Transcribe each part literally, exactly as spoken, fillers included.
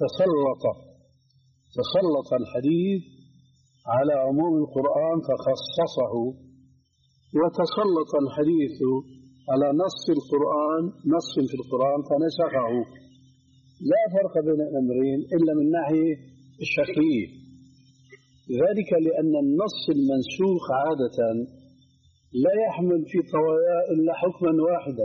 تسلط تسلط الحديث على عموم القرآن فخصصه، وتسلط الحديث على نص القرآن نص في القرآن فنسخه. لا فرق بين الأمرين إلا من ناحية الشكلية، ذلك لأن النص المنسوخ عادة لا يحمل في طواياه إلا حكما واحدا،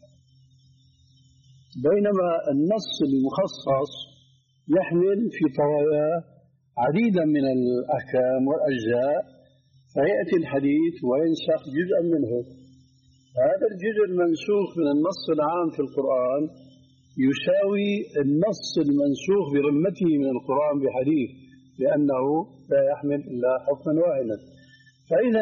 بينما النص المخصص يحمل في طواياه عديدا من الأحكام والأجزاء، فيأتي الحديث وينسخ جزءا منه. هذا الجزء المنسوخ من النص العام في القرآن يساوي النص المنسوخ برمته من القرآن بحديث، لأنه لا يحمل إلا حكما واحدا. فإذا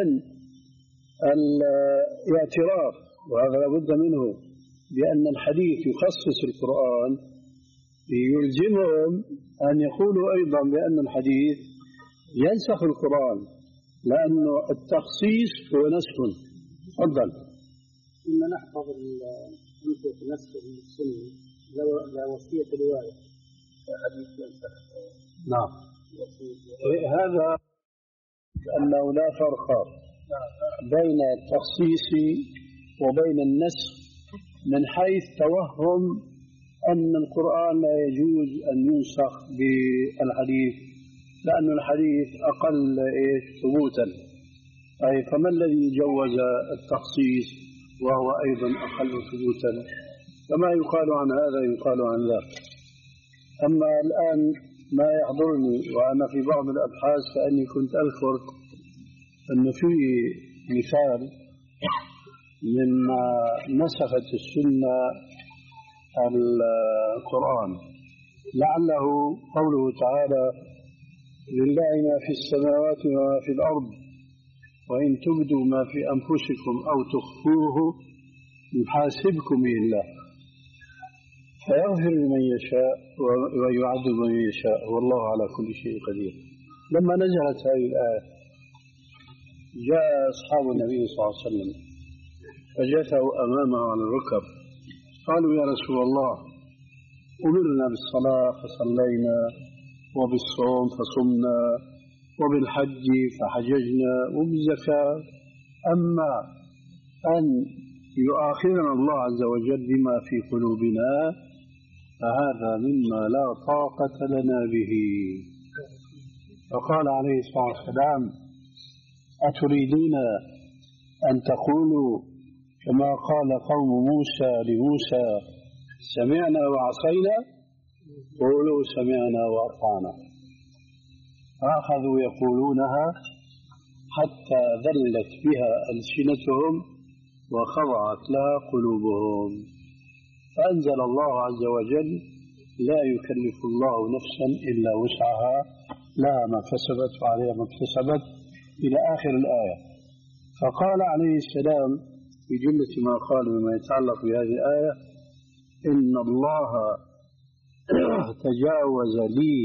الاعتراف، وهذا لابد منه، بأن الحديث يخصص القرآن يلزمهم أن يقولوا أيضا بأن الحديث ينسخ القرآن، لأن التخصيص هو نسخ. تفضل. إما نحفظ أمثلة نسخ السنة لا وصية رواية حديث ينسخ. نعم، هذا أنه لا فرق بين التخصيص وبين النسخ من حيث توهم أن القرآن لا يجوز أن ينسخ بالحديث، لأن الحديث أقل ثبوتا. أي فما الذي جوز التخصيص وهو أيضا أقل ثبوتا؟ كما يقال عن هذا يقال عن ذاك. أما الآن ما يحضرني وأنا في بعض الأبحاث فأني كنت أذكر أنه في مثال مما نسخت السنة القرآن، لعله قوله تعالى: لله ما في السماوات وما في الأرض وإن تبدوا ما في أنفسكم أو تخفوه يحاسبكم به الله فيغفر لمن يشاء ويعذب من يشاء والله على كل شيء قدير. لما نزلت هذه الآية جاء أصحاب النبي صلى الله عليه وسلم فجثوا أمامه على الركب، قالوا: يا رسول الله، أمرنا بالصلاة فصلينا، وبالصوم فصمنا، وبالحج فحججنا، وبالزكاة، أما أن يؤاخذنا الله عز وجل بما في قلوبنا فهذا مما لا طاقة لنا به. فقال عليه الصلاة والسلام: أتريدون أن تقولوا كما قال قوم موسى لموسى: سمعنا وعصينا؟ قولوا سمعنا وأطعنا. فأخذوا يقولونها حتى ذلت بها ألسنتهم وخضعت لها قلوبهم، فأنزل الله عز وجل: لا يكلف الله نفسا إلا وسعها، لها ما كسبت وعليها ما اكتسبت، إلى آخر الآية. فقال عليه السلام في جملة ما قال بما يتعلق بهذه الآية: إن الله تجاوز لي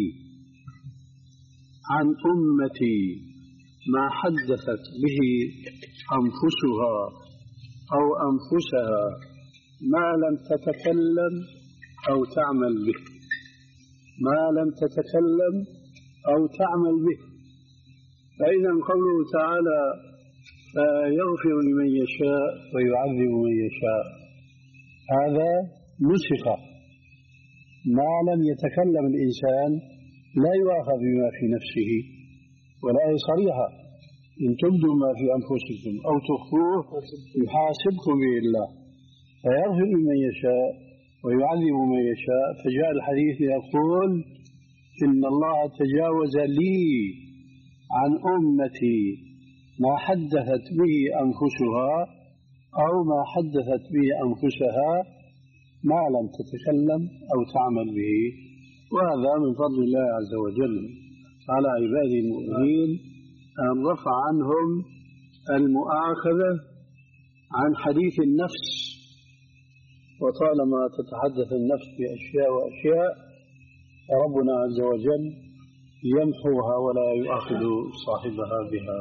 عن أمتي ما حدثت به أنفسها أو أنفسها ما لم تتكلم أو تعمل به، ما لم تتكلم أو تعمل به. فإذا قوله تعالى: فيغفر لمن يشاء ويعذب من يشاء، هذا نسخ. ما لم يتكلم الإنسان لا يؤاخذ بما في نفسه، والآية صريحة: إن تبدوا ما في أنفسكم أو تخفوه يحاسبكم به الله فيغفر لمن يشاء ويعذب من يشاء. فجاء الحديث يقول: إن الله تجاوز لي عن أمتي ما حدثت به أنفسها أو ما حدثت به أنفسها ما لم تتكلم أو تعمل به. وهذا من فضل الله عز وجل على عباده المؤمنين أن رفع عنهم المؤاخذة عن حديث النفس. وطالما تتحدث النفس بأشياء وأشياء ربنا عز وجل يمحوها ولا يؤاخذ صاحبها بها.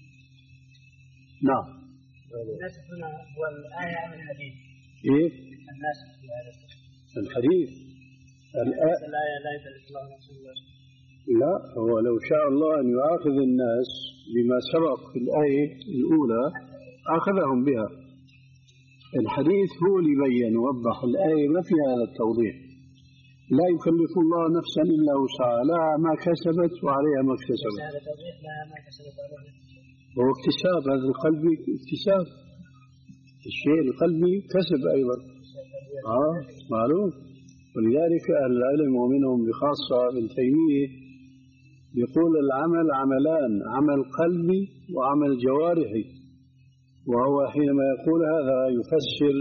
نعم. النسخ هنا هو الآية من الحديث. كيف؟ النسخ في هذا الحديث الآية لا يكلف الله نفسا إلا وسعها. لا، هو لو شاء الله أن يؤاخذ الناس بما سبق في الآية الأولى أخذهم بها. الحديث هو اللي بين ووضح الآية ما فيها هذا التوضيح. لا يكلف الله نفسا إلا وسعها، لها ما كسبت وعليها ما اكتسبت. هذا توضيح لها ما كسبت وعليها. هو اكتساب، هذا القلبي اكتساب، الشيء القلبي كسب أيضا. آه معلوم. ولذلك أهل العلم ومنهم بخاصة ابن تيمية يقول العمل عملان، عمل قلبي وعمل جوارحي. وهو حينما يقول هذا يفسر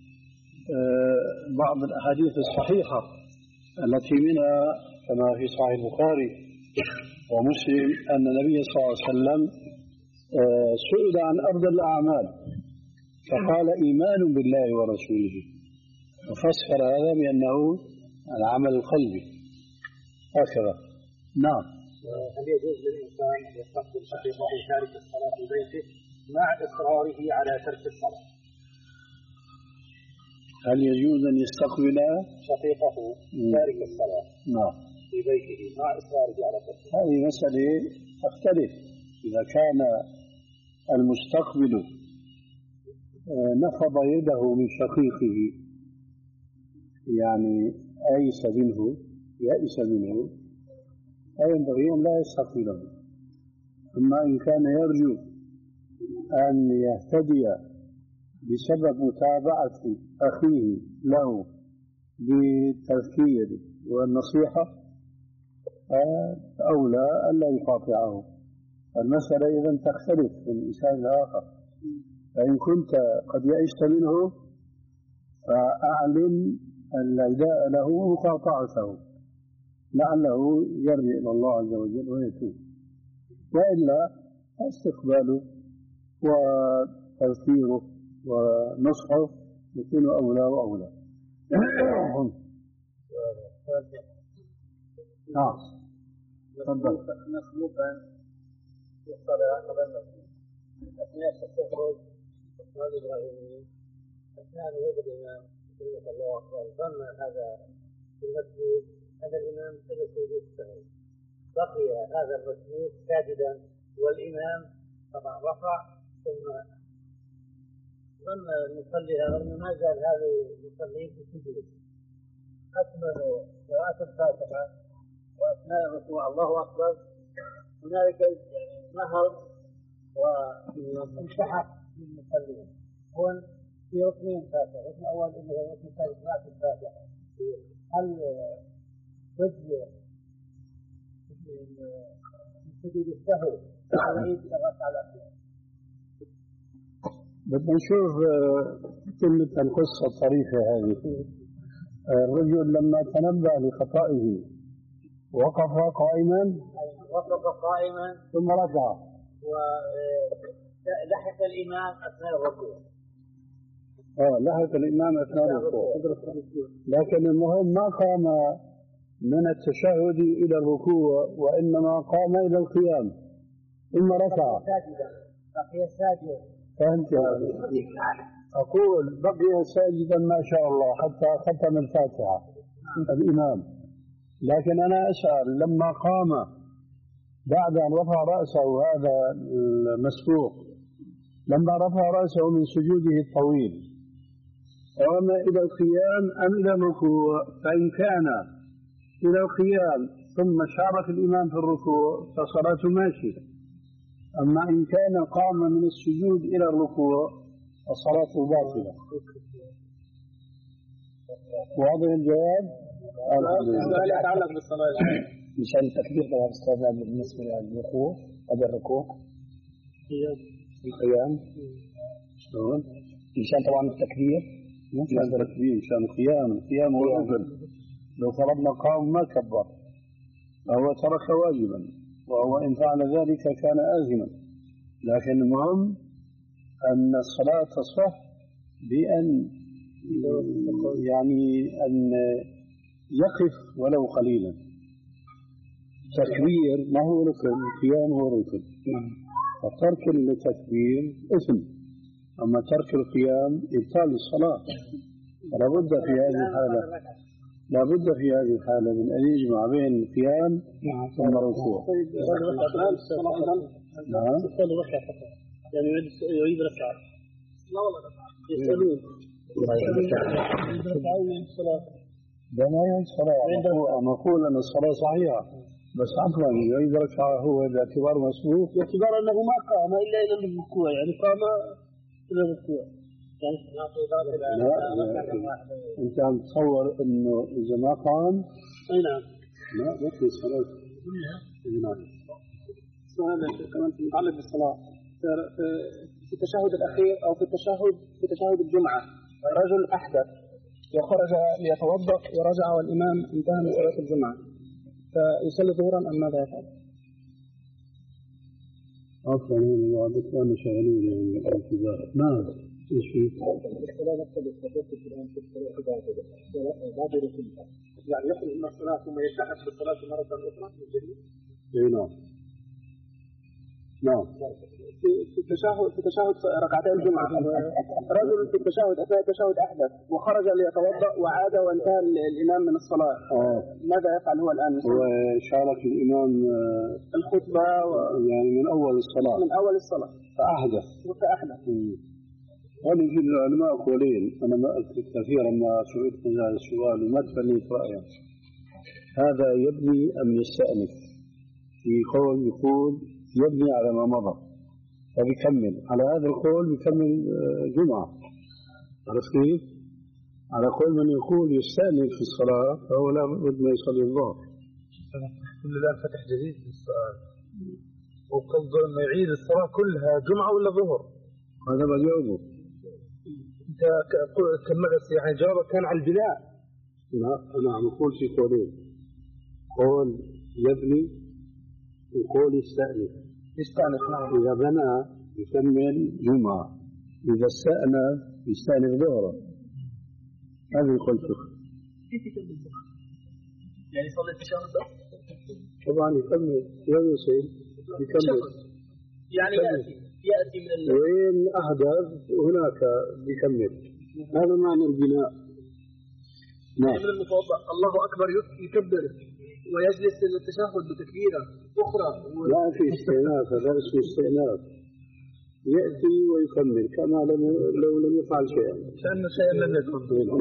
بعض الأحاديث الصحيحة التي منها كما في صحيح البخاري ومسلم أن النبي صلى الله عليه وسلم سئل عن أفضل الأعمال فقال إيمان بالله ورسوله، وفسر هذا بأنه العمل القلبي هكذا. نعم. هل يجوز للإنسان أن يستقبل شقيقه تارك الصلاة في بيته مع إصراره على ترك الصلاة؟ هل يجوز أن يستقبل شقيقه تارك الصلاة نعم في بيته مع إصراره على ترك الصلاة؟ هذه مسألة تختلف. إذا كان المستقبل نفض يده من شقيقه يعني أيس منه يأس منه فينبغي أن لا يستقبله. أما إن كان يرجو أن يهتدي بسبب متابعة أخيه له بالتذكير والنصيحة فأولى أن لا يقاطعه. المسألة إذن تختلف من إنسان لآخر. فإن كنت قد يئست منه فأعلن العداء له ومقاطعته لعله يرجع إلى الله عز وجل ويتوب، وإلا استقباله وتذكيره ونصحه يكون أولى وأولى. نعم. مسلوبا في الصلاة قبل المسجد أثناء التشهد والصلاة الإبراهيمية أثناء وجود الإمام رحمه الله أكبر ظن هذا في المسجد أن الإمام سيسجد السهو، بقي هذا المسجد ساجدا والإمام طبعا رفع ثم ظن المصلي هذا ما زال هذا المصلي في السجود أكمل قراءة الفاتحة وأثناء الركوع الله أكبر هنالك نهض وانسحب من المصلين. هون في ركنين فاتحة، الركن الأول اللي هو ركن قراءة الفاتحة، هل تجزئ سجود السهو على عيد الركعة الأخيرة؟ بدنا نشوف كلمة القصة الطريفة هذه. الرجل لما تنبه لخطئه وقف قائما وقف قائما ثم ركع ولحق الإمام أثناء الركوع. اه لحق الإمام أثناء الركوع، لكن المهم ما قام من التشهد إلى الركوع وإنما قام إلى القيام ثم ركع. بقي ساجدا. فهمت هذا؟ أقول بقي ساجدا ما شاء الله حتى ختم الفاتحة الإمام، لكن أنا أسأل لما قام بعد أن رفع رأسه هذا المسبوق لما رفع رأسه من سجوده الطويل قام إلى القيام أم إلى الركوع؟ فإن كان إلى القيام ثم شارك الإمام في الركوع فصلاته ماشية، أما إن كان قام من السجود إلى الركوع الصلاة باطلة. واضح الجواب؟ السؤال يتعلق بالصلاة مشان التكبير طبعا أستاذ بالنسبة للركوع قبل الركوع القيام شلون؟ مشان طبعا التكبير مشان التكبير مشان القيام القيام هو الركن. لو فرضنا قام ما كبر فهو ترك واجبا، وهو إن فعل ذلك كان آثما. لكن المهم أن الصلاة تصح بأن يعني أن يقف ولو قليلا. تكبير ما هو ركن، القيام هو ركن، فترك التكبير إثم، أما ترك القيام إبطال الصلاة. فلا بد في هذه الحالة لا بد في هذه الحالة من أن يجمع بين القيام ثم الركوع. نعم. يصلي ركعة فقط. يعني يعيد ركعة. لا والله يسألون. ده ما يعيد صلاة. نقول أن الصلاة صحيحة. بس عفوا يعيد ركعة هو باعتبار مسبوق. باعتبار أنه ما قام إلا إلى الركوع، يعني قام إلى الركوع. لا أنت عم تصور إنه إذا ما قام أي نعم لا يكفي الصلاة. نعم. سؤال كمان متعلق بالصلاة في التشهد الأخير أو في التشهد في تشهد الجمعة رجل أحدث وخرج ليتوضأ ورجع والإمام انتهى من صلاة الجمعة فيصلي ظهرا أم ماذا يفعل؟ عفوا بعض الإخوان شغالين يعني الانتظار. نعم. ايش في؟ الصلاة نفسها بالتفكير في الآن في الصلاة بعد ركوع يعني يخرج من الصلاة ثم يلتحق بالصلاة مرة أخرى من جديد؟ اي نعم. نعم. في التشهد في تشهد ركعتي الجمعة رجل في التشهد أثناء التشهد أحدث وخرج ليتوضأ وعاد وانتهى الإمام من الصلاة. آه. ماذا يفعل هو الآن؟ وشارك الإمام الخطبة و... يعني من أول الصلاة. من أول الصلاة. فأحدث. فأحدث. هذه في العلماء قولين. أنا ما كثيرا ما سئلت من هذا السؤال وما تفنيت رأيا. هذا يبني أم يستأنف؟ في قول يقول يبني على ما مضى فبيكمل على هذا القول بيكمل جمعة. عرفت كيف؟ على قول من يقول يستأنف في الصلاة فهو لا بد ما يصلي الظهر. كل الآن فتح جديد للسؤال وقصده إنه يعيد الصلاة كلها جمعة ولا ظهر؟ هذا بجاوبه. أنت كملت يعني جوابك كان على البناء. لا أنا عم أقول في قولين قول يبني وقول يستأنف. يستأنف نعم. إذا بنى يكمل جمعة إذا استأنف يستأنف ظهرا. هذه قلته. كيف يكمل ظهرا؟ يعني يصلي التشهد طبعا يكمل وين يصير؟ يكمل يعني يأتي يأتي من ال... وين أحدث هناك بيكمل. هذا معنى البناء. نعم. من المتوضأ الله أكبر يكبر ويجلس للتشهد بتكبيرة أخرى و... لا في استئناف. هذا اسمه استئناف. يأتي ويكمل كما لم لو لم يفعل شيئا. كأنه شيئا لم يكن.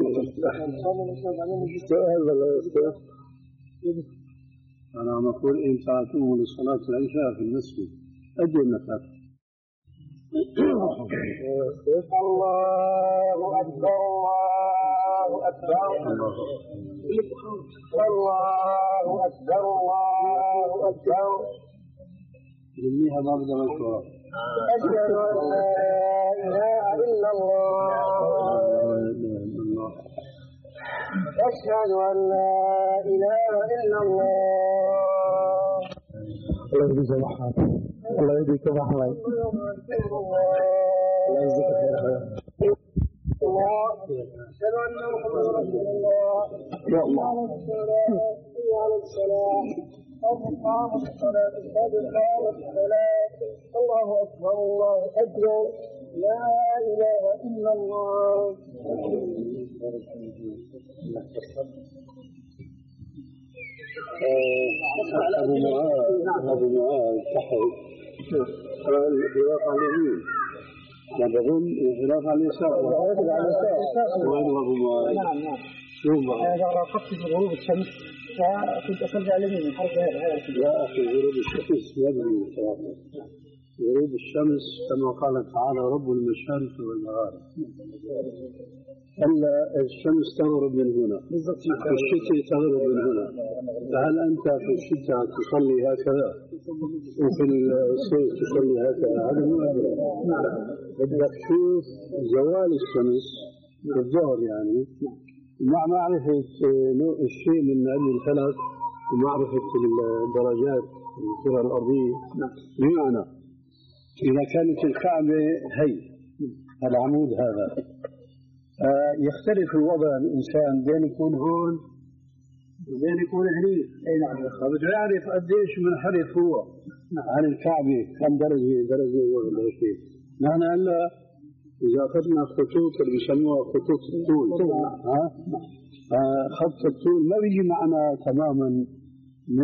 أنا عم أقول إن ساعتهم لصلاة العشاء في المسجد أجل نفسك. الله أكبر الله أكبر الله أكبر الله أكبر. يميها ما بدأ مشروع. أشهد أن لا إله إلا الله أشهد أن لا إله إلا الله. الله يهديك يا محمد. الله يهديك يا محمد. الله يجزيك خير. أشهد أن محمدا رسول الله. يا الله. على الصلاة قد قامت الصلاة قد قامت الصلاة. الله أكبر الله أكبر لا إله إلا الله. أبو معاذ أبو معاذ تحت قال الخلاف على اليمين ما بظن الخلاف على اليسار. وين أبو معاذ؟ نعم نعم. شو بعد؟ هذا راقبت في غروب الشمس فكنت أصلي على اليمين حرف هذا. يا أخي غروب الشمس يبني صراحة. غروب الشمس كما قال تعالى رب المشارق والمغارب. ألا الشمس تغرب من هنا في الشتاء تغرب من هنا. فهل أنت في الشتاء تصلي هكذا وفي الصيف تصلي هكذا؟ هذا مو أبدا. بدك تشوف زوال الشمس في الظهر يعني مع معرفة الشيء من علم الفلك ومعرفة الدرجات الكرة الأرضية. بمعنى إذا كانت الكعبة هي العمود هذا يختلف الوضع الإنسان بين يكون هون وبين يكون هنيك. أي نعم. فبده يعرف قديش منحرف هو عن الكعبة كم درجة درجة ولا شيء. نحن هلا إذا أخذنا خطوط اللي بيسموها خطوط الطول ها خط الطول ما بيجي معنا تماما من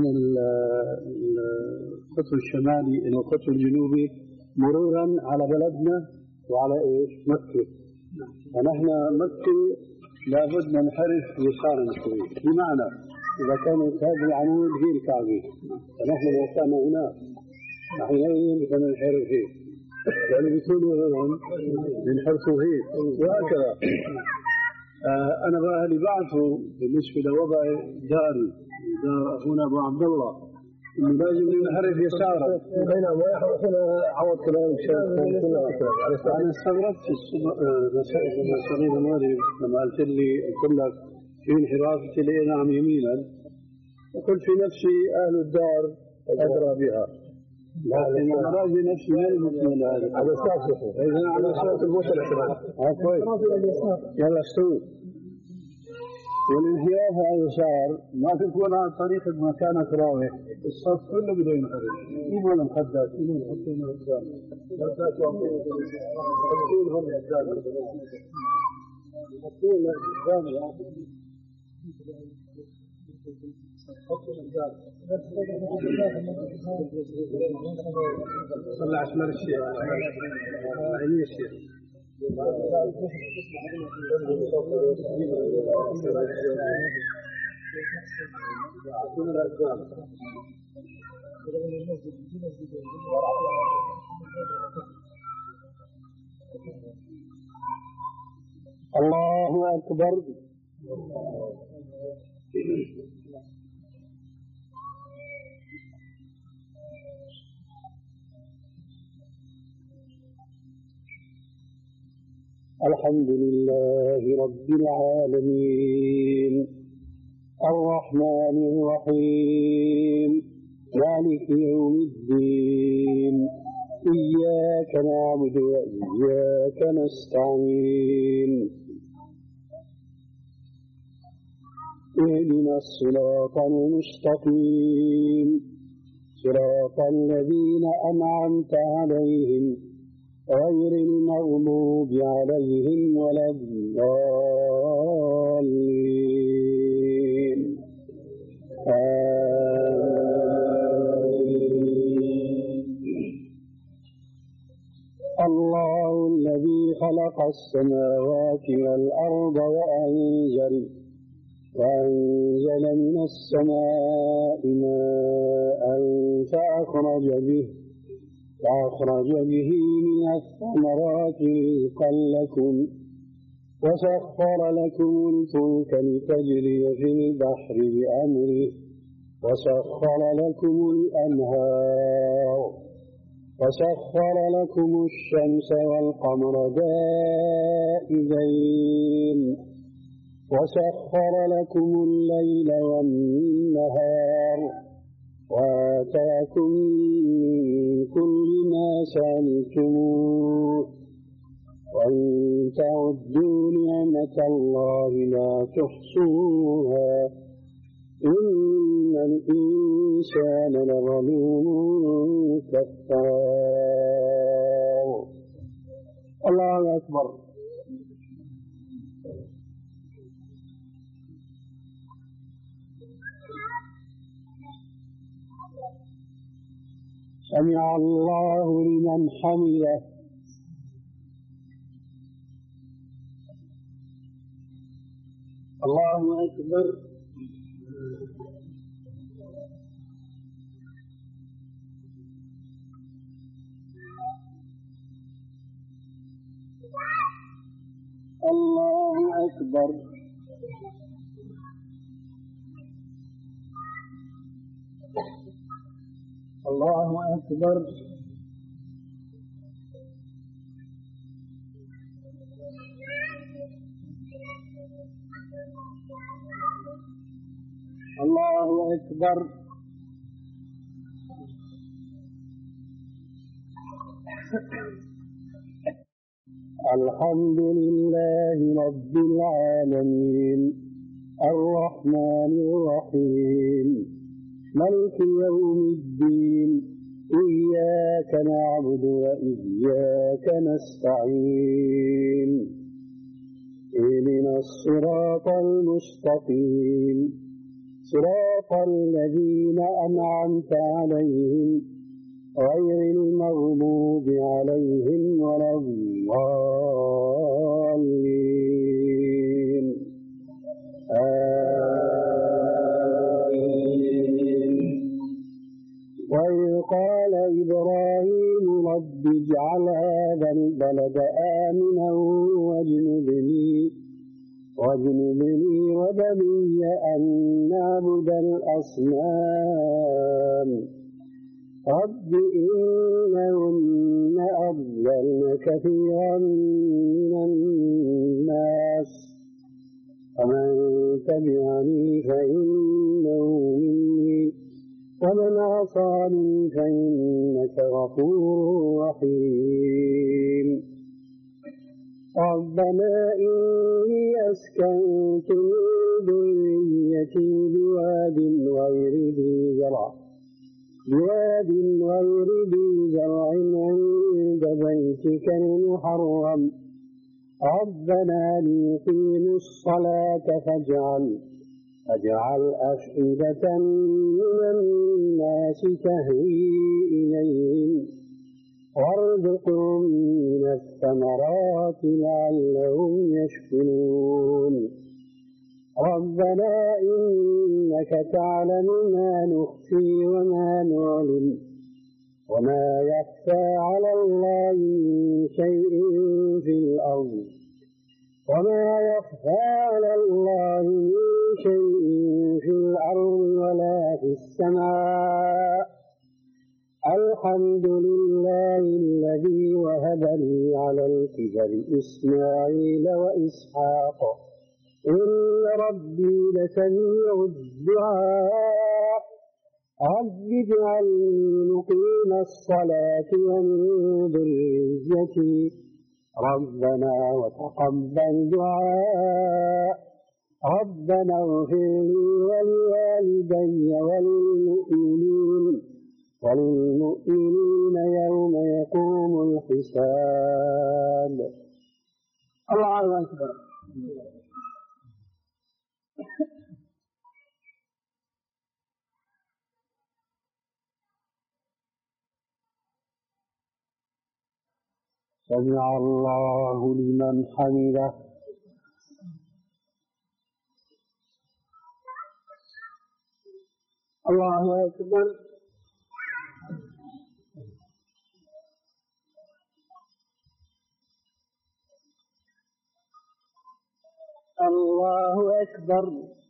القطر الشمالي إلى القطر الجنوبي مرورا على بلدنا وعلى إيش مكة. فنحن مكة لابد ننحرف يسارا شوي، بمعنى إذا كانت هذه العمود هي الكعبة فنحن لو كان هناك نحن يمكن أن ننحرف هيك، يعني بيكونوا هون بنحرفوا هيك وهكذا. آه أنا بقى اللي بعرفه بالنسبة لوضع داري دار أخونا أبو عبد الله إنه لازم ننحرف يسارا. بينما هنا عوض كلام الشيخ. أنا استغربت لما صليت المغرب لما قلت لي قلت لك في انحراف، قلت لي نعم يمينا، وقلت في نفسي أهل الدار أدرى بها، لكن أنا راجي نفسي ما المطمئن هذا على أساس إذا على أساس الموصل كويس يلا استوي. والانحراف على اليسار ما تكون على طريقة ما كانت راوح الصف كله بده ينحرف، مو ولا مخدات مو يحطون قدام مخدات وحطون هم قدام حطون قدام صلى على شمال الشيخ عيني الشيخ الله أكبر. الحمد لله رب العالمين الرحمن الرحيم مالك يوم الدين إياك نعبد وإياك نستعين اهدنا الصراط المستقيم صراط الذين أنعمت عليهم غير المغضوب عليهم ولا الضالين الله الذي خلق السماوات والأرض وأنزل وأنزل من السماء ماء فأخرج به فأخرج به من الثمرات رزقا لكم وسخر لكم الفلك لتجري في البحر بأمره وسخر لكم الأنهار وسخر لكم الشمس والقمر دائبين وسخر لكم الليل والنهار وآتاكم من كل ما سألتموه وإن تعدوا نعمة الله لا تحصوها إن الإنسان لظلوم كفار. الله أكبر. سمع الله لمن حمده. الله أكبر. الله أكبر. الله أكبر. الله أكبر. الحمد لله رب العالمين الرحمن الرحيم مالك يوم الدين إياك نعبد وإياك نستعين اهدنا الصراط المستقيم صراط الذين أنعمت عليهم غير المغضوب عليهم ولا الضالين آمين. وإذ قال إبراهيم رب اجعل هذا البلد آمنا واجنبني واجنبني وبني أن نعبد الأصنام رب إنهن أضللن كثيرا من الناس ومن تبعني فإنه مني ومن عصاني فإنك غفور رحيم ربنا إني أسكنت من ذريتي بواد غير ذي زرع بواد غير ذي زرع عند بيتك المحرم ربنا ليقيموا الصلاة فاجعل فاجعل أفئدة من الناس تهوي إليهم وارزقهم من الثمرات لعلهم يشكرون ربنا إنك تعلم ما نخفي وما نعلن وما يخفى على الله من شيء في الأرض وما يخفى على الله من شيء في الأرض ولا في السماء الحمد لله الذي وهب لي على الكبر إسماعيل وإسحاق إن ربي لسميع الدعاء رب اجعلني مقيم الصلاة ومن ذريتي ربنا وتقبل دعاء ربنا اغفر لي ولوالدي وللمؤمنين وللمؤمنين يوم يقوم الحساب. الله أكبر. سمع الله لمن حمده. الله أكبر. الله أكبر.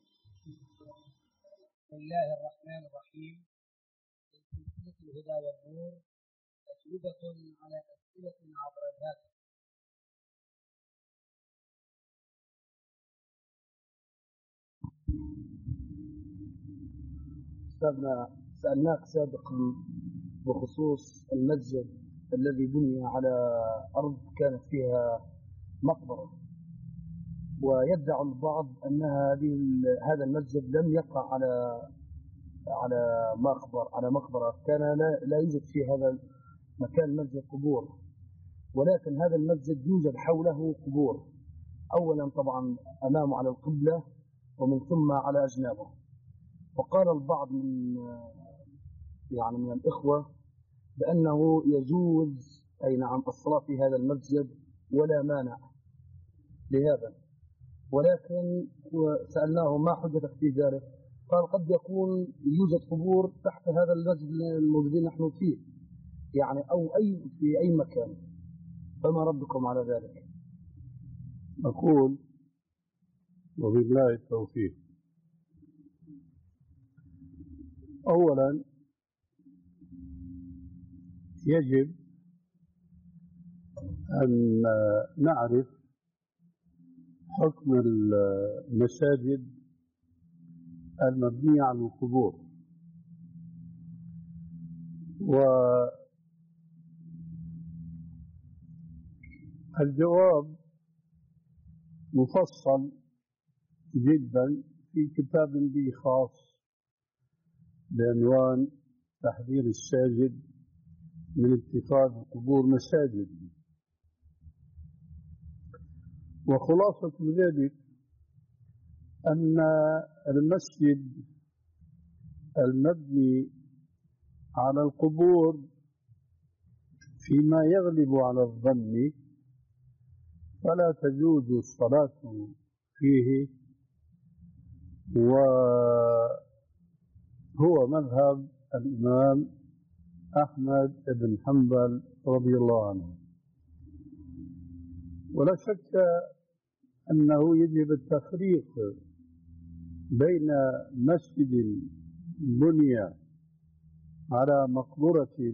بسم الله الرحمن الرحيم. سلسلة الهدى والنور أجوبة على أسئلة عبر الهاتف. سألناك سابقا بخصوص المسجد الذي بني على أرض كانت فيها مقبرة، ويدعي البعض أن هذا المسجد لم يقع على على مقبرة على مقبرة كان لا, لا يوجد في هذا مكان مسجد قبور، ولكن هذا المسجد يوجد حوله قبور، أولا طبعا أمامه على القبلة ومن ثم على أجنابه. وقال البعض من يعني من الإخوة بأنه يجوز أي نعم الصلاة في هذا المسجد ولا مانع لهذا، ولكن سألناه ما حجتك في ذلك؟ قال قد يكون يوجد قبور تحت هذا المسجد الموجودين نحن فيه يعني أو أي في أي مكان، فما ردكم على ذلك؟ أقول وبالله التوفيق. أولا يجب أن نعرف حكم المساجد المبنية على القبور، والجواب مفصل جدا في كتاب لي خاص بعنوان تحذير الساجد من اتخاذ القبور مساجد. وخلاصة ذلك أن المسجد المبني على القبور فيما يغلب على الظن فلا تجوز الصلاة فيه، وهو مذهب الإمام أحمد بن حنبل رضي الله عنه. ولا شك أنه يجب التفريق بين مسجد بني على مقبرة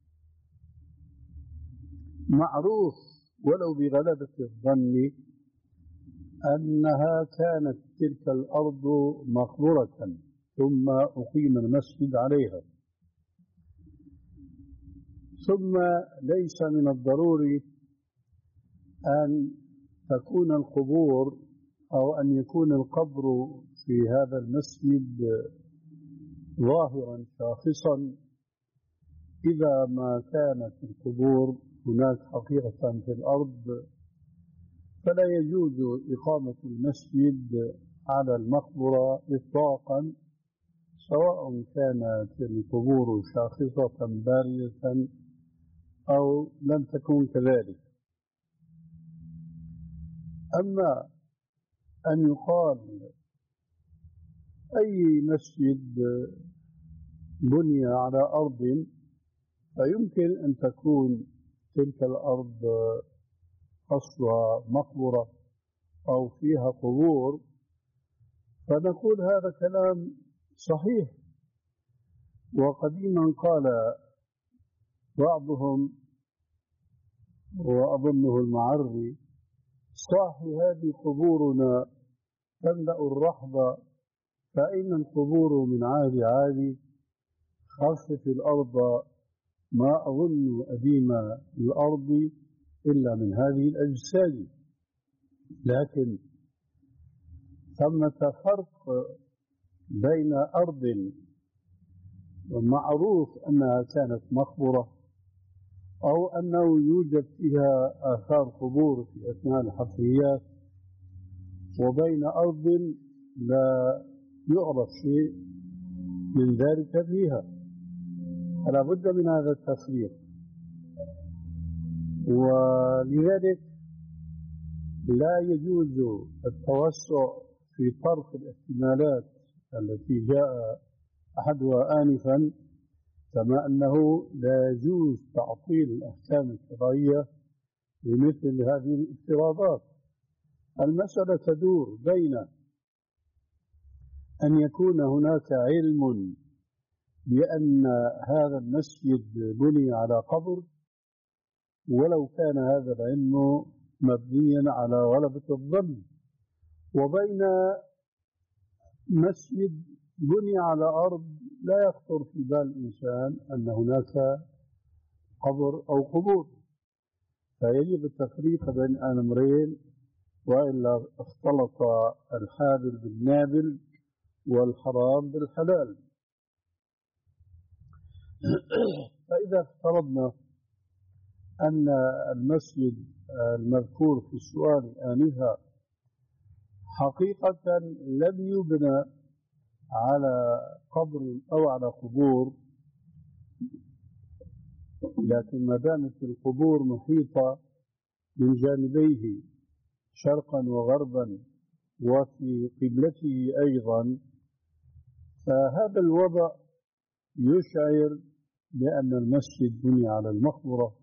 معروف ولو بغلبة الظن أنها كانت تلك الأرض مقبرة ثم أقيم المسجد عليها، ثم ليس من الضروري أن تكون القبور أو أن يكون القبر في هذا المسجد ظاهرا شاخصا إذا ما كانت القبور هناك حقيقة في الأرض، فلا يجوز إقامة المسجد على المقبرة إطلاقا، سواء كانت القبور شاخصة بارزة أو لم تكن كذلك. أما أن يقال أي مسجد بني على أرض فيمكن أن تكون تلك الأرض أصلها مقبرة أو فيها قبور، فنقول هذا كلام صحيح. وقديما قال بعضهم وأظنه المعري: صاحي هذه قبورنا تملأ الرحب، فأين القبور من عهد عادي؟ خفف الأرض، ما أظن أديم الأرض إلا من هذه الأجساد. لكن ثمة فرق بين أرض معروف أنها كانت مقبرة أو أنه يوجد فيها آثار قبور في أثناء الحفريات، وبين أرض لا يعرف شيء من ذلك فيها، فلا بد من هذا التفريق. ولذلك لا يجوز التوسع في طرح الاحتمالات التي جاء أحدها آنفا، كما أنه لا يجوز تعطيل الأحكام الشرعية لمثل هذه الافتراضات. المسألة تدور بين أن يكون هناك علم بأن هذا المسجد بني على قبر، ولو كان هذا العلم مبنيا على غلبة الظن، وبين مسجد بني على أرض لا يخطر في بال الإنسان أن هناك قبر أو قبور. فيجب التفريق بين الأمرين، وإلا اختلط الحابل بالنابل والحرام بالحلال. فإذا افترضنا أن المسجد المذكور في السؤال آنفا حقيقة لم يبنى على قبر أو على قبور، لكن ما دامت القبور محيطة من جانبيه شرقا وغربا وفي قبلته أيضا، فهذا الوضع يشعر بأن المسجد بني على المقبرة.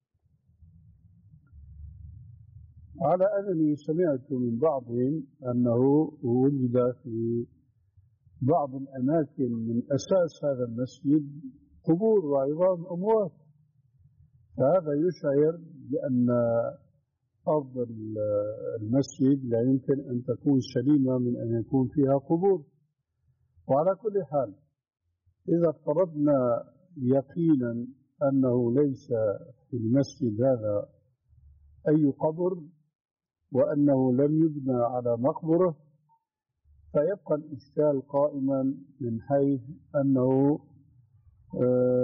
على أنني سمعت من بعضهم أنه وجد في بعض الأماكن من أساس هذا المسجد قبور وعظام أموات، فهذا يشعر بأن أرض المسجد لا يمكن أن تكون سليمة من أن يكون فيها قبور. وعلى كل حال إذا افترضنا يقينا أنه ليس في المسجد هذا أي قبر وأنه لم يبنى على مقبرة، فيبقى الإشكال قائما من حيث أنه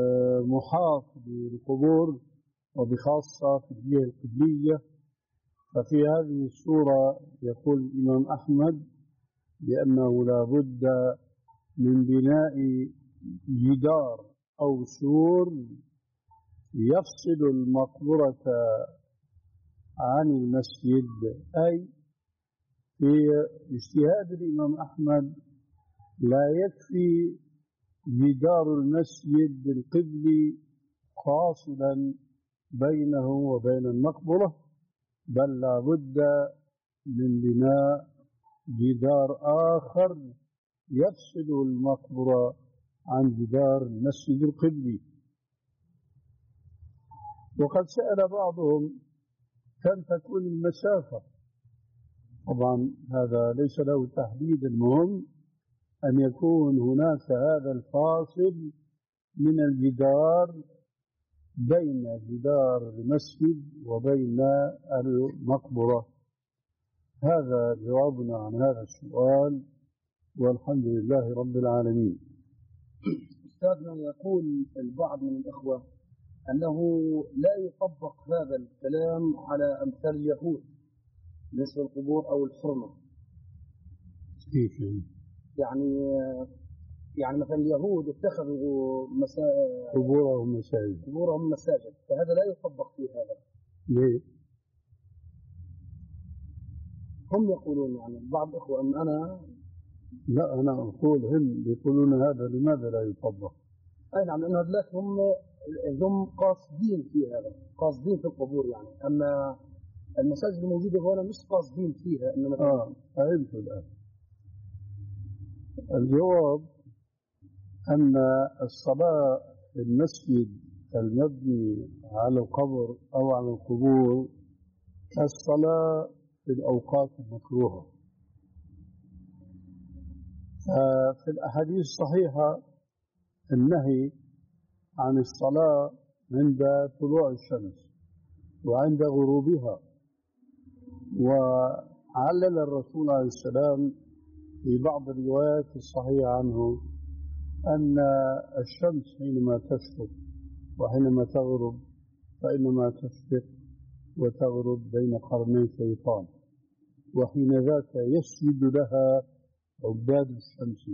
محاط بالقبور وبخاصة في الجهة القبلية، ففي هذه الصورة يقول الإمام أحمد بأنه لا بد من بناء جدار أو سور يفصل المقبرة عن المسجد. أي في اجتهاد الإمام أحمد لا يكفي جدار المسجد القبلي فاصلا بينه وبين المقبرة، بل لا بد من بناء جدار آخر يفصل المقبرة عن جدار المسجد القبلي. وقد سأل بعضهم كم تكون المسافة. طبعا هذا ليس له تحديد، المهم أن يكون هناك هذا الفاصل من الجدار بين جدار المسجد وبين المقبرة. هذا جوابنا عن هذا السؤال، والحمد لله رب العالمين. أستاذنا، يقول البعض من الأخوة أنه لا يطبق هذا الكلام على أمثال اليهود بالنسبة للقبور أو الحرمة. كيف يعني يعني مثلا اليهود اتخذوا مسا... قبورهم مساجد قبورهم مساجد، فهذا لا يطبق في هذا. ليه؟ هم يقولون يعني بعض الأخوة أن أنا لا أنا أقول هم يقولون هذا لماذا لا يطبق؟ أي نعم، لأن هؤلاء هم هم قاصدين في هذا، قاصدين في القبور يعني. أما المساجد الموجودة هنا مش قاصدين فيها. إنما آه فهمت الآن. الجواب أن الصلاة في المسجد المبني على القبر أو على القبور كالصلاة في الأوقات المكروهة. في الأحاديث الصحيحة النهي عن الصلاة عند طلوع الشمس وعند غروبها، وعلل الرسول عليه السلام في بعض الروايات الصحيحة عنه أن الشمس حينما تشرق وحينما تغرب فإنما تشرق وتغرب بين قرني الشيطان، وحين ذاك يسجد لها عباد الشمس.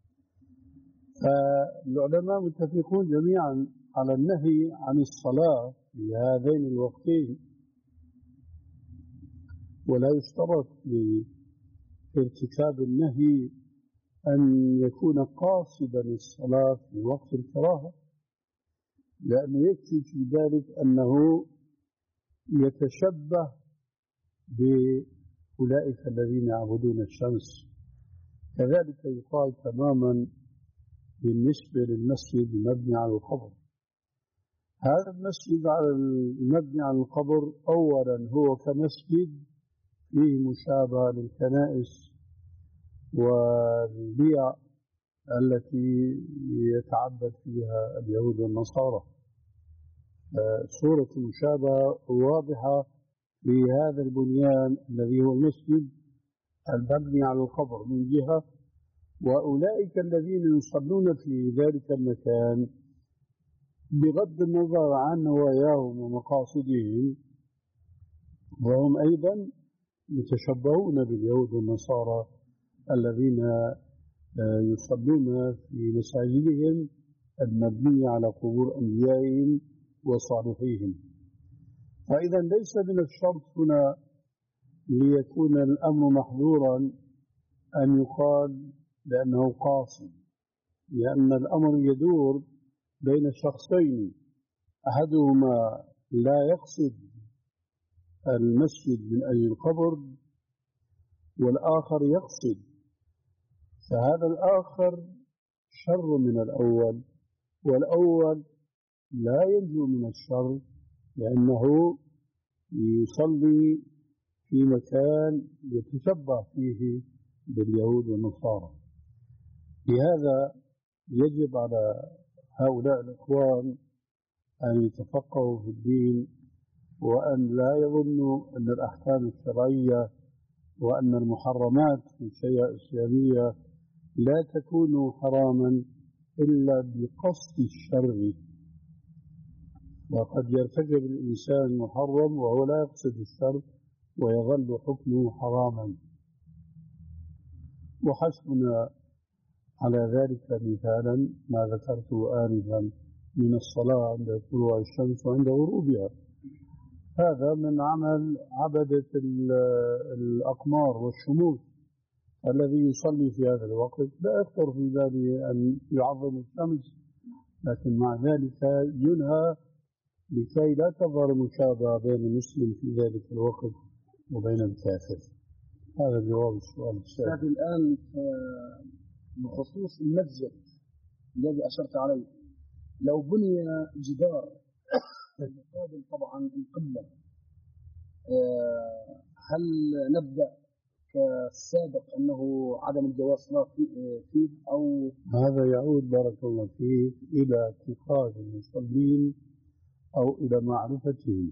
فالعلماء متفقون جميعا على النهي عن الصلاة في هذين الوقتين، ولا يشترط في ارتكاب النهي أن يكون قاصدا الصلاة في وقت الكراهة، لأنه يكفي في ذلك أنه يتشبه بأولئك الذين يعبدون الشمس. كذلك يقال تماما بالنسبة للمسجد المبني على القبر. هذا المسجد على المبني على القبر أولا هو كمسجد فيه مشابهة للكنائس والبيع التي يتعبد فيها اليهود والنصارى. صورة مشابهة واضحة في هذا البنيان الذي هو المسجد المبني على القبر من جهة، وأولئك الذين يصلون في ذلك المكان بغض النظر عن نواياهم ومقاصدهم، وهم أيضا يتشبهون باليهود والنصارى الذين يصلون في مساجدهم المبنية على قبور أنبيائهم وصالحيهم. فإذا ليس من الشرط هنا ليكون الأمر محظورا أن يقال لأنه قاصد، لأن الأمر يدور بين شخصين، أحدهما لا يقصد المسجد من أجل القبر والآخر يقصد، فهذا الآخر شر من الأول، والأول لا ينجو من الشر لأنه يصلي في مكان يتشبه فيه باليهود والنصارى. لهذا يجب على هؤلاء الإخوان أن يتفقهوا في الدين، وأن لا يظنوا أن الأحكام الشرعية وأن المحرمات في الشريعة الإسلامية لا تكون حراما إلا بقصد الشر. وقد يرتكب الإنسان محرم وهو لا يقصد الشر، ويظل حكمه حراما. وحسبنا على ذلك مثالا ما ذكرته آنفا من الصلاة عند طلوع الشمس وعند غروبها. هذا من عمل عبدة الأقمار والشموس الذي يصلي في هذا الوقت لا يخطر في باله أن يعظم الشمس، لكن مع ذلك ينهى لكي لا تظهر مشابهة بين المسلم في ذلك الوقت وبين الكافر. هذا جواب السؤال السابق. الآن بخصوص المسجد الذي أشرت عليه، لو بني جدار مقابل طبعا القبلة، هل نبدأ كالسابق أنه عدم الجواز صلاة فيه أو هذا يعود بارك الله فيه إلى اعتقاد المصلين أو إلى معرفتهم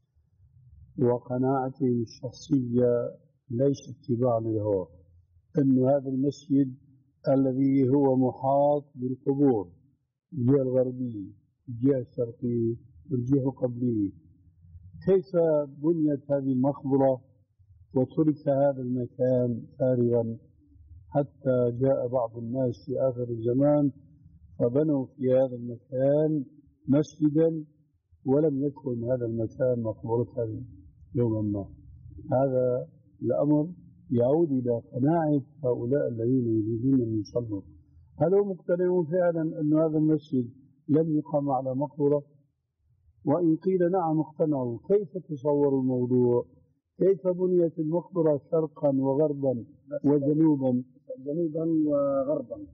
وقناعتهم الشخصية ليس اتباع للهوى، أن هذا المسجد الذي هو محاط بالقبور الجهة الغربية الجهة الشرقية والجهة القبلية، كيف بنيت هذه المقبرة وترك هذا المكان فارغا حتى جاء بعض الناس في آخر الزمان فبنوا في هذا المكان مسجدا ولم يكن هذا المكان مقبرة يوما ما. هذا الأمر يعود إلى قناعة هؤلاء الذين يريدون أن يصلوا. هل هم مقتنعون فعلا أن هذا المسجد لم يقام على مقبرة؟ وإن قيل نعم اقتنعوا، كيف تصوروا الموضوع؟ كيف بنيت المقبرة شرقا وغربا وجنوبا؟ جنوبا وغربا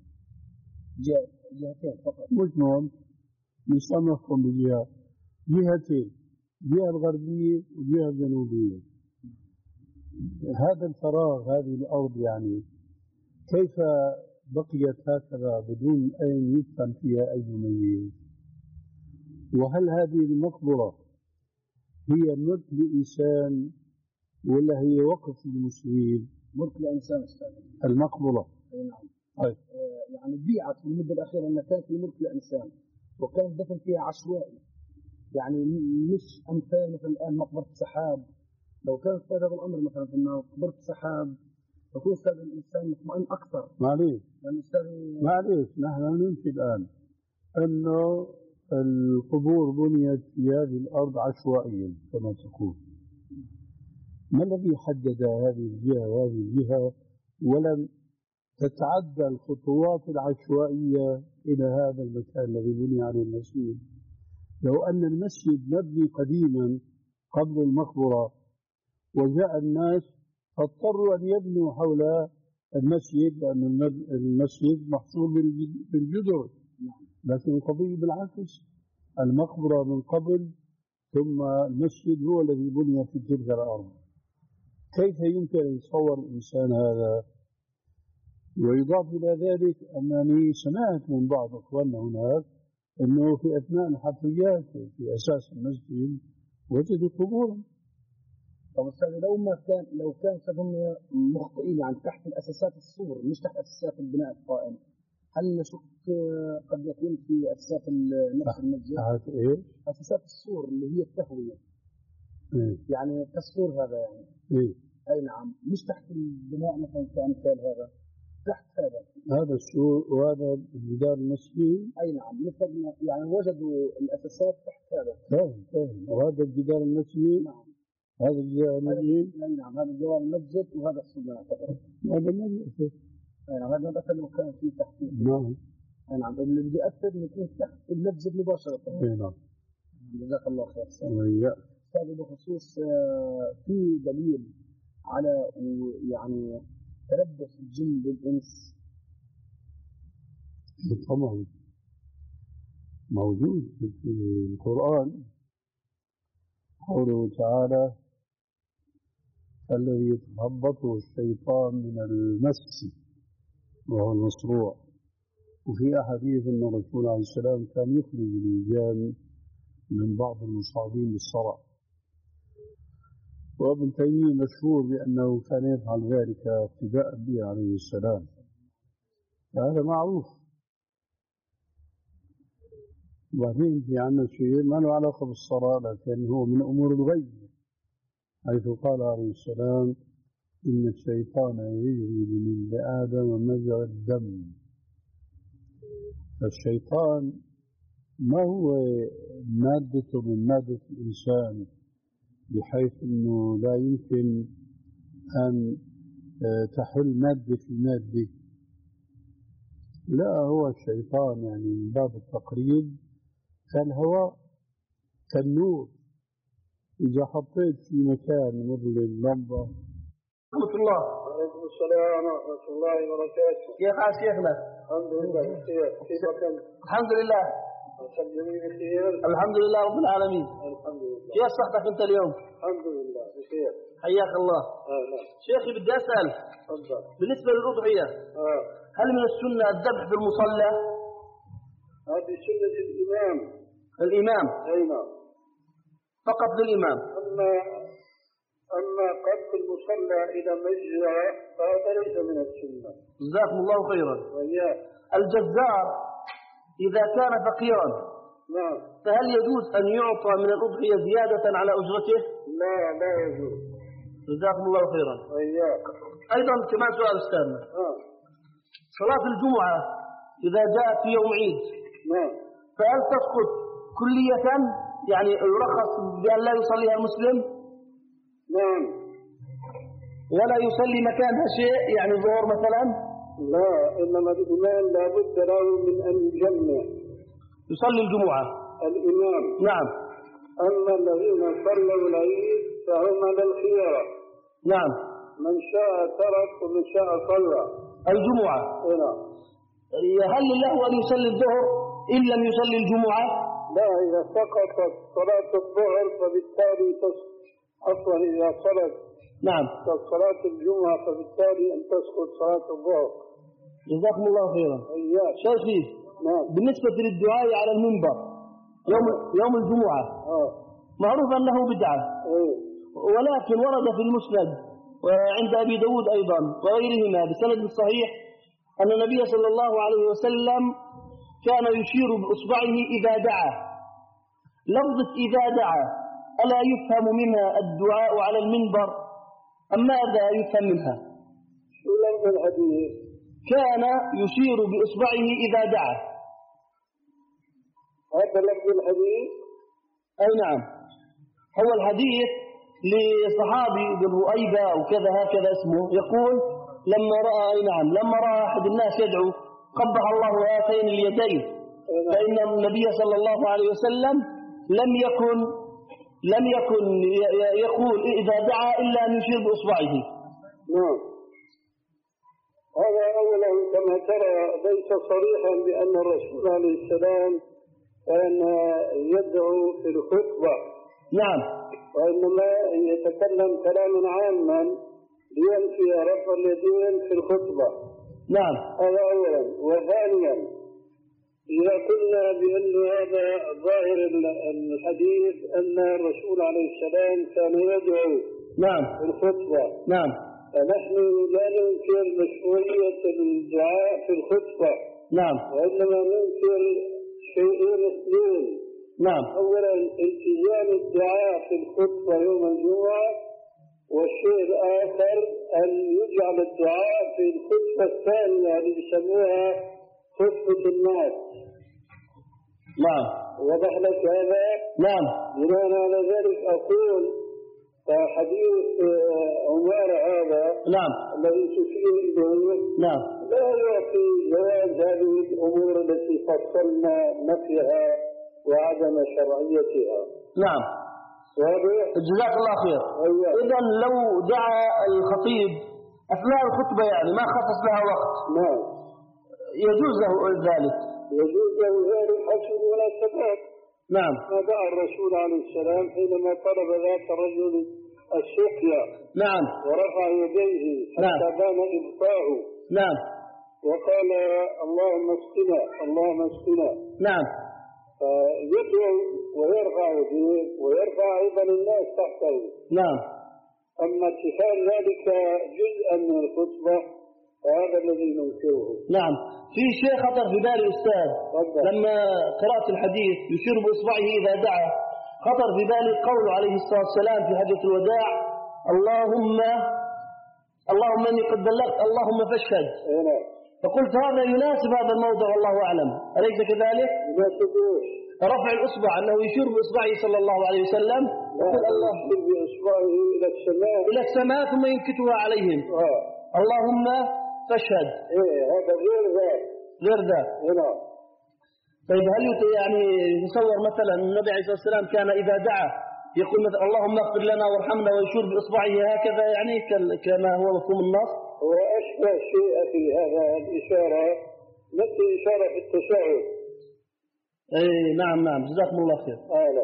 جهتين فقط، مش مهم نسمحكم بجهة جهتين، جهة الغربية وجهة الجنوبية. هذا الفراغ هذه الأرض يعني كيف بقيت هكذا بدون أن يدفن فيها أي ميت؟ وهل هذه المقبرة هي ملك لإنسان ولا هي وقف للمسلمين؟ ملك الإنسان المقبرة. نعم. طيب. يعني بيعت في المدة الأخيرة أنها كانت في ملك الإنسان وكان دفن فيها عشوائي، يعني مش أمثال مثلا الآن مقبرة سحاب. لو كان هذا الأمر مثلا في مقبرة سحاب يكون أستاذ الإنسان مطمئن أكثر. معليش يعني معليش نحن ننفي الآن أنه القبور بنيت في هذه الأرض عشوائيا كما تقول. ما الذي حدد هذه الجهة وهذه الجهة ولم تتعدى الخطوات العشوائية إلى هذا المكان الذي بني عليه المسجد؟ لو أن المسجد مبني قديما قبل المقبرة وجاء الناس فاضطروا أن يبنوا حول المسجد لأن المسجد محصور بالجدر، لكن القضية بالعكس، المقبرة من قبل ثم المسجد هو الذي بني في تلك الأرض. كيف يمكن أن يتصور الإنسان هذا؟ ويضاف إلى ذلك أنني سمعت من بعض أخواننا هناك أنه في أثناء الحفريات في أساس المسجد وجدوا قبورا. طب أستاذ لو ما كان لو كان سبب مخطئين يعني تحت الأساسات السور مش تحت أساسات البناء القائم، هل نشك قد يكون في أساسات نفس المسجد؟ تحت إيه؟ أساسات السور اللي هي التهوية. إيه؟ يعني كالسور هذا يعني. إيه؟ أي نعم، مش تحت البناء مثلا كأمثال هذا، تحت هذا. هذا السور وهذا جدار المسجد. أي نعم، مثل يعني وجدوا الأساسات تحت هذا. فاهم فاهم. وهذا جدار المسجد. نعم. هذا جدار المسجد. أي نعم، هذا جدار المسجد وهذا السور. هذا المسجد. أي نعم، هذا مثلا لو كان في تحقيق. نعم. أي نعم، اللي بدي أكثر يكون تحت المسجد مباشرة. أي نعم. جزاك الله خير. ويا. هذا بخصوص في دليل على يعني تلبس الجن بالإنس. طبعا موجود في القرآن قوله تعالى الذي يتخبطه الشيطان من المس وهو المصروع. وفي أحاديث أن الرسول عليه السلام كان يخرج الرجال من بعض المصابين بالصرع، وابن تيمية مشهور بأنه كان يفعل ذلك اقتداء به عليه السلام، هذا معروف. وبعدين في عنا شيء ما له علاقة بالصلاة لكن هو من أمور الغيب، حيث قال عليه السلام إن الشيطان يجري من ابن آدم مجرى الدم. فالشيطان ما هو مادته من مادة الإنسان بحيث أنه لا يمكن أن تحل مادة المادة. لا، هو الشيطان يعني من باب التقريب كالهواء كالنور، إذا حطيت في مكان مثل اللمبة. ورحمة الله. وعليكم السلام ورحمة الله وبركاته. كيف حال شيخنا؟ الحمد لله بخير. كيفك أنت؟ الحمد لله. الجميع بخير. الحمد لله رب العالمين. الحمد لله. كيف صحتك أنت اليوم؟ الحمد لله بخير. حياك الله. أهلا. شيخي بدي أسأل. تفضل. بالنسبة للأضحية. آه. هل من السنة الذبح في المصلى؟ هذه سنة الإمام. الإمام. أي نعم. فقط للإمام. أما أما قد المصلى إلى مجرى فهذا ليس من السنة. جزاكم الله خيرا. وإياه. الجزار إذا كان فقيرا نعم. فهل يجوز أن يعطى من الأضحية زيادة على أجرته؟ لا لا يجوز. جزاكم الله خيرا. وإياك. أيضا كمان سؤال أستاذنا. آه. صلاة الجمعة إذا جاءت في يوم عيد نعم. فهل تسقط كلية، يعني يرخص بأن لا يصليها المسلم؟ نعم. ولا يصلي مكانها شيء، يعني ظهر مثلا؟ لا، إنما الإمام لابد له من أن يجمع. يصلي الجمعة الإمام. نعم. أما الذين صلوا العيد فهم على الخيار. نعم. من شاء ترك ومن شاء صلى الجمعة. نعم. هل له أن يصلي الظهر إن لم يصلي الجمعة؟ لا، إذا سقطت صلاة الظهر فبالتالي تسقط. أصلا إذا صلت نعم صلاة الجمعة فبالتالي أن تسقط صلاة الظهر. جزاكم الله خيرا. إياك. شيخي. نعم. بالنسبة للدعاء على المنبر يوم يوم الجمعة آه. معروف أنه بدعة. إيه. ولكن ورد في المسند وعند أبي داود أيضا وغيرهما بسند صحيح أن النبي صلى الله عليه وسلم كان يشير بإصبعه إذا دعا. لفظة إذا دعا ألا يفهم منها الدعاء على المنبر أم ماذا يفهم منها؟ شو لفظ الحديث؟ كان يشير بإصبعه إذا دعا. هذا لفظ الحديث؟ أي نعم. هو الحديث لصحابي بن رؤيبة أو كذا هكذا اسمه، يقول لما رأى أي نعم لما رأى أحد الناس يدعو قبح الله هاتين اليدين، فإن النبي صلى الله عليه وسلم لم يكن لم يكن يقول إذا دعا إلا أن يشير بإصبعه. نعم. هذا أولا كما ترى ليس صريحا بأن الرسول عليه السلام كان يدعو في الخطبة. نعم. وإنما يتكلم كلاما عاما لينفي رفع اليدين في الخطبة. نعم. هذا أولا. وثانيا إذا قلنا بأن هذا ظاهر الحديث أن الرسول عليه السلام كان يدعو نعم في الخطبة. نعم. فنحن لا ننكر مشروعية الدعاء في الخطبة. نعم. وإنما ننكر شيئين اثنين. نعم. أولا التزام الدعاء في الخطبة يوم الجمعة، والشيء الآخر أن يجعل الدعاء في الخطبة الثانية اللي يسموها خطبة الناس. نعم. وضح لك هذا؟ نعم. بناء على ذلك أقول حديث عمر هذا نعم الذي تشير إليه نعم لا يعطي جواز هذه الأمور التي فصلنا نفيها وعدم شرعيتها. نعم. واضح؟ جزاك الله خير. إذن لو دعا الخطيب أثناء الخطبة يعني ما خصص لها وقت، نعم، يجوز له ذلك. يجوز له ذلك حسب المناسبات. نعم. ما دعا الرسول عليه السلام حينما طلب ذاك الرجل السقيا. نعم. ورفع يديه حتى بان إبطاؤه. نعم. وقال اللهم اسقنا اللهم اسقنا. نعم. فيدعو ويرفع يديه ويرفع أيضا الناس تحته. نعم. أما اتخاذ ذلك جزءا من الخطبة فهذا الذي ننكره. نعم. في شيء خطر في بالي أستاذ، لما قرأت الحديث يشير بإصبعه إذا دعا، خطر في بالي قوله عليه الصلاة والسلام في حجة الوداع: اللهم اللهم إني قد بلغت اللهم فاشهد. فقلت هذا يناسب هذا الموضع والله أعلم، أليس كذلك؟ رفع الإصبع أنه يشير بإصبعه صلى الله عليه وسلم يقول الله بإصبعه إلى السماء إلى السماء ثم ينكتها عليهم. آه. اللهم فاشهد. إيه هذا غير ذاك غير ذاك. نعم. طيب هل يعني يتصور مثلا النبي عليه الصلاة والسلام كان إذا دعا يقول مثلا اللهم اغفر لنا وارحمنا ويشير بإصبعه هكذا يعني كما هو مفهوم النص؟ هو أشبه شيء في هذا الإشارة مثل إشارة في التشهد. اي نعم نعم جزاكم الله خير. أهلا.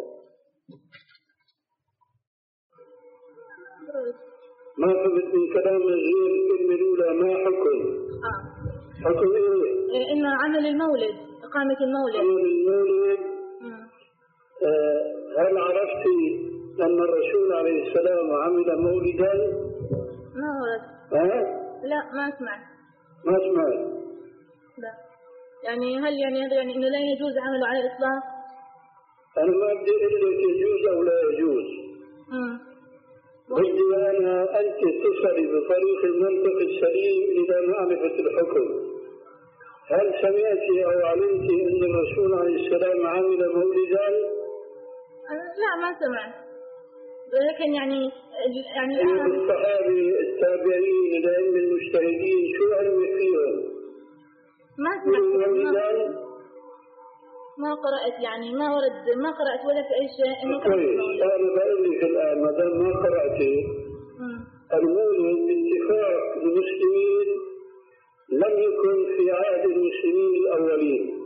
ما ثبت من كلام غير الكلمة الأولى ما حكم؟ آه. حكم إيه؟ إيه إنه عمل المولد، إقامة المولد. عمل المولد. آه هل عرفت أن الرسول عليه السلام عمل مولدا؟ ما ورد. ها؟ لا ما سمعت. ما سمعت. لا. يعني هل يعني هذا يعني إنه لا يجوز عمله على الإطلاق؟ أنا ما بدي أقول لك يجوز أو لا يجوز. امم. بدي أنا أنت تصلي بطريق المنطق السليم إلى معرفة الحكم. هل سمعت أو علمت أن الرسول عليه السلام عمل مولدا؟ لا ما سمعت. لكن يعني يعني الصحابة التابعين الأئمة المجتهدين شو علمك فيهم؟ ما سمعت. ما قرأت يعني ما ورد ما قرأت ولا في أي شيء إنه كويس. أنا بقول لك الآن ما دام ما قرأتي المولد باتفاق المسلمين لم يكن في عهد المسلمين الأولين،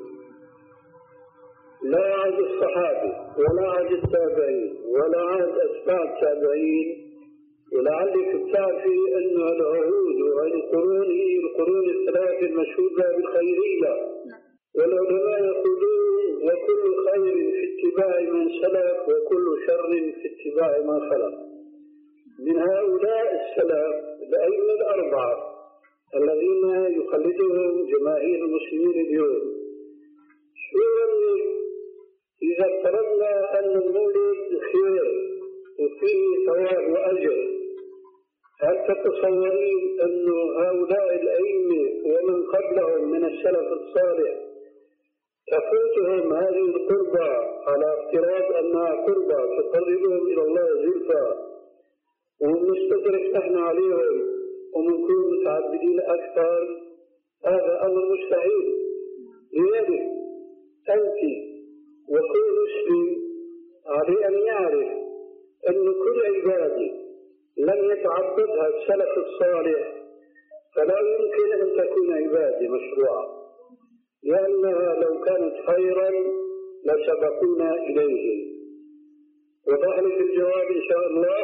لا عهد الصحابة ولا عهد التابعين ولا عهد أتباع التابعين. ولعلك بتعرفي أن العهود والقرون هي القرون الثلاث المشهودة بالخيرية، والعلماء يقولون وكل خير في اتباع من سلف وكل شر في اتباع من خلف. من هؤلاء السلف الأئمة الأربعة الذين يقلدهم جماهير المسلمين اليوم، شو إذا افترضنا أن المولد خير وفيه ثواب وأجر، هل تتصورين أن هؤلاء الأئمة ومن قبلهم من السلف الصالح تفوتهم هذه القربة على افتراض أنها قربة تقربهم إلى الله زلفى، ونستدرك نحن عليهم ونكون متعبدين أكثر؟ هذا أمر مستحيل. لذلك أنت وكل مسلم عليه أن يعرف أن كل عبادة لم يتعبدها السلف الصالح فلا يمكن أن تكون عبادة مشروعة، لأنها لو كانت خيرا لسبقونا إليه. وضح لك الجواب إن شاء الله.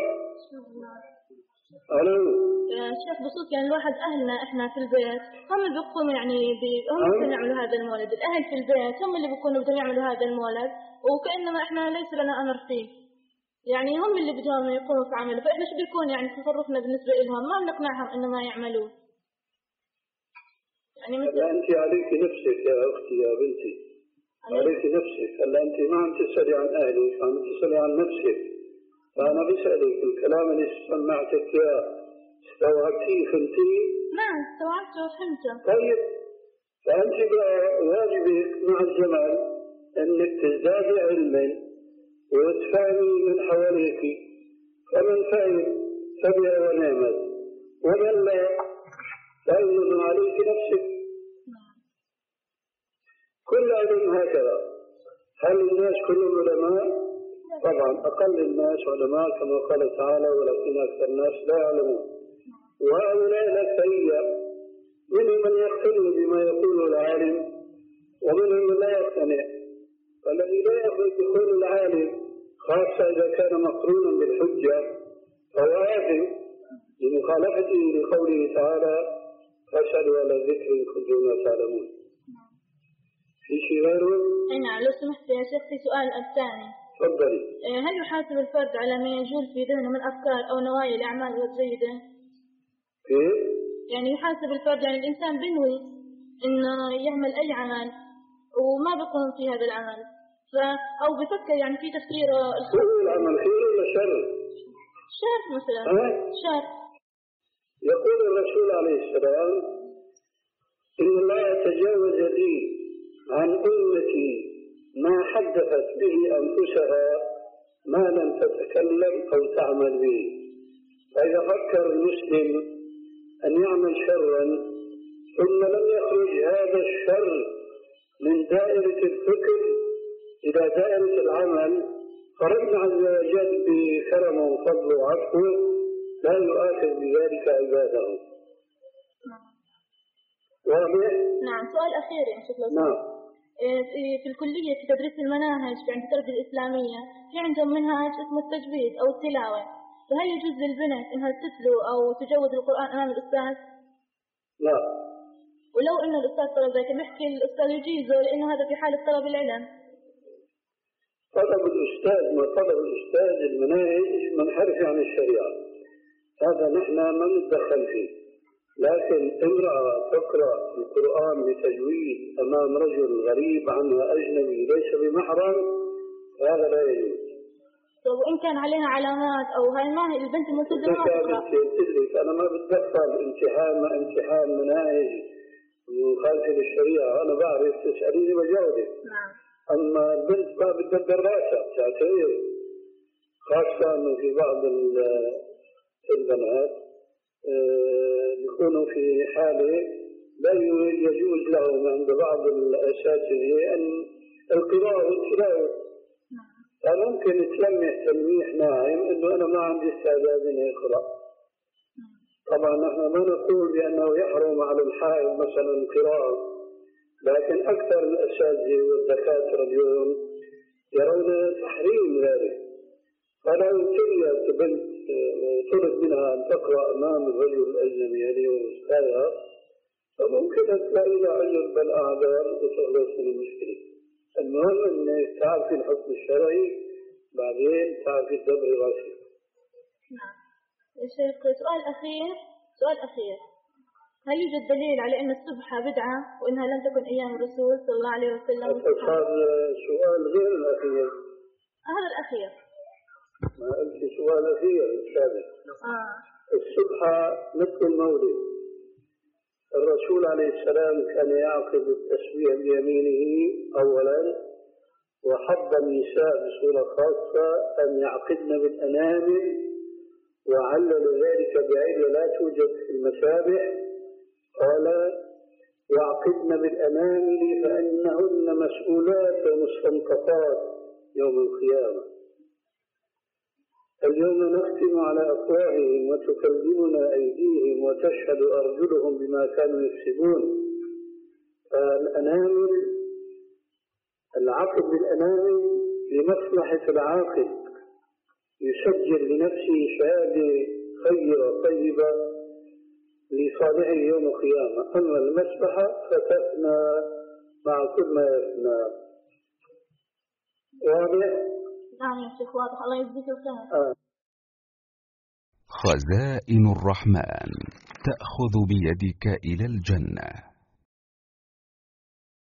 ألو يا شيخ بخصوص يعني الواحد أهلنا إحنا في البيت هم اللي بيقوموا يعني بي... هم اللي يعملوا هذا المولد، الأهل في البيت هم اللي بيكونوا بدهم يعملوا هذا المولد وكأنما إحنا ليس لنا أمر فيه، يعني هم اللي بدهم يقوموا في عمله، فإحنا شو بيكون يعني تصرفنا بالنسبة لهم؟ ما بنقنعهم إنه ما يعملوه. يعني مثل هلا أنت عليك نفسك يا أختي يا بنتي، عليك نفسك. هلا أنت ما عم تسألي عن أهلك، عم تسألي عن نفسك. فأنا بسألك الكلام اللي سمعتك يا استوعبتيه فهمتيه؟ نعم استوعبته وفهمته. طيب فأنت بقى واجبك مع الزمان أنك تزدادي علما وتفهمي من حواليك، فمن فهم فبها ونعمت ومن لا فأيضا عليك نفسك. كل علم هكذا. هل الناس كلهم علماء؟ طبعا أقل الناس علماء كما قال تعالى ولكن أكثر الناس لا يعلمون. وهؤلاء الأكثرية منهم من يقتنع بما يقوله العالم ومنهم من لا يقتنع. فالذي لا يأخذ بقول العالم خاصة إذا كان مقرونا بالحجة فهو آثم لمخالفته لقوله تعالى فاسألوا على الذكر إن كنتم لا تعلمون. في شيء غيره؟ نعم لو سمحت يا شيخ في سؤال الثاني. تفضلي. هل يحاسب الفرد على ما يجول في ذهنه من أفكار أو نوايا الأعمال الجيدة؟ كيف؟ يعني يحاسب الفرد يعني الإنسان بنوي إنه يعمل أي عمل وما بيقوم في هذا العمل، ف... أو بفكر يعني في تفكير هو العمل خير ولا شر؟ شر مثلا أه؟ شر. يقول الرسول عليه السلام إن الله يتجاوز لي عن أمتي ما حدثت به أنفسها ما لم تتكلم أو تعمل به. فإذا فكر المسلم أن يعمل شرا ثم لم يخرج هذا الشر من دائرة الفكر إلى دائرة العمل فربنا عز وجل بكرمه وفضله وعفوه لا يؤاخذ بذلك عباده. واضح؟ نعم. سؤال أخير يا شيخ. نعم. في الكلية في تدريس المناهج عند التربية الإسلامية في عندهم منهج اسمه التجويد أو التلاوة، فهل يجوز للبنت إنها تتلو أو تجود القرآن أمام الأستاذ؟ لا. ولو إن الأستاذ طلب ذلك بيحكي الأستاذ يجيزه لأنه هذا في حالة طلب العلم. طلب الأستاذ ما طلب الأستاذ المناهج منحرف عن الشريعة، هذا نحن ما نتدخل فيه. لكن امرأة تقرأ القرآن بتجويد أمام رجل غريب عنها أجنبي ليس بمحرم هذا لا يجوز. طيب وإن كان عليها علامات أو هاي ما هي البنت الملتزمة ما تقرأ. أنا ما بتدخل امتحان ما امتحان مناهج مخالفة للشريعة، أنا بعرف تسأليني بجاوبك. نعم. أما البنت ما بتدبر راسها تعتبر، خاصة أنه في بعض البنات يكونوا في حالة لا يجوز لهم عند بعض الأساتذة أن القراءة والتلاوة، فممكن تلمح تلميح ناعم أنه أنا ما عندي استعداد أن أقرأ. طبعا نحن ما نقول بأنه يحرم على الحائض مثلا القراءة، لكن أكثر الأساتذة والدكاترة اليوم يرون تحريم ذلك. فلو تجد بنت طلب منها أن تقرأ أمام الرجل الأجنبي يعني وأستاذها فممكن أن تلاقي لها عذر بالأعذار وتخلص من المشكلة. المهم أن تعرفي الحكم الشرعي بعدين تعرفي الدبر راسك. نعم. يا شيخ سؤال أخير سؤال أخير هل يوجد دليل على أن السبحة بدعة وإنها لم تكن أيام الرسول صلى الله عليه وسلم؟ هذا سؤال غير الأخير. هذا الأخير. ما قلت سؤال أخير السابق. آه. السبحة مثل المولد، الرسول عليه السلام كان يعقد التسبيح بيمينه أولا، وحض النساء بصورة خاصة أن يعقدن بالأنامل، وعلل ذلك بعلة لا توجد في المسابح، قال يعقدن بالأنامل فإنهن مسؤولات ومستنقطات يوم القيامة. اليوم نختم على أفواههم وتكلمنا أيديهم وتشهد أرجلهم بما كانوا يكسبون. فالأنامل العقد بالأنامل لمصلحة العاقل، يسجل لنفسه شهادة خيرة طيبة لصالحه يوم القيامة. أما المسبحة فتفنى مع كل ما يفنى. واضح؟ نعم يا شيخ واضح. الله يجزيك الخير. آه. خزائن الرحمن تأخذ بيدك إلى الجنة.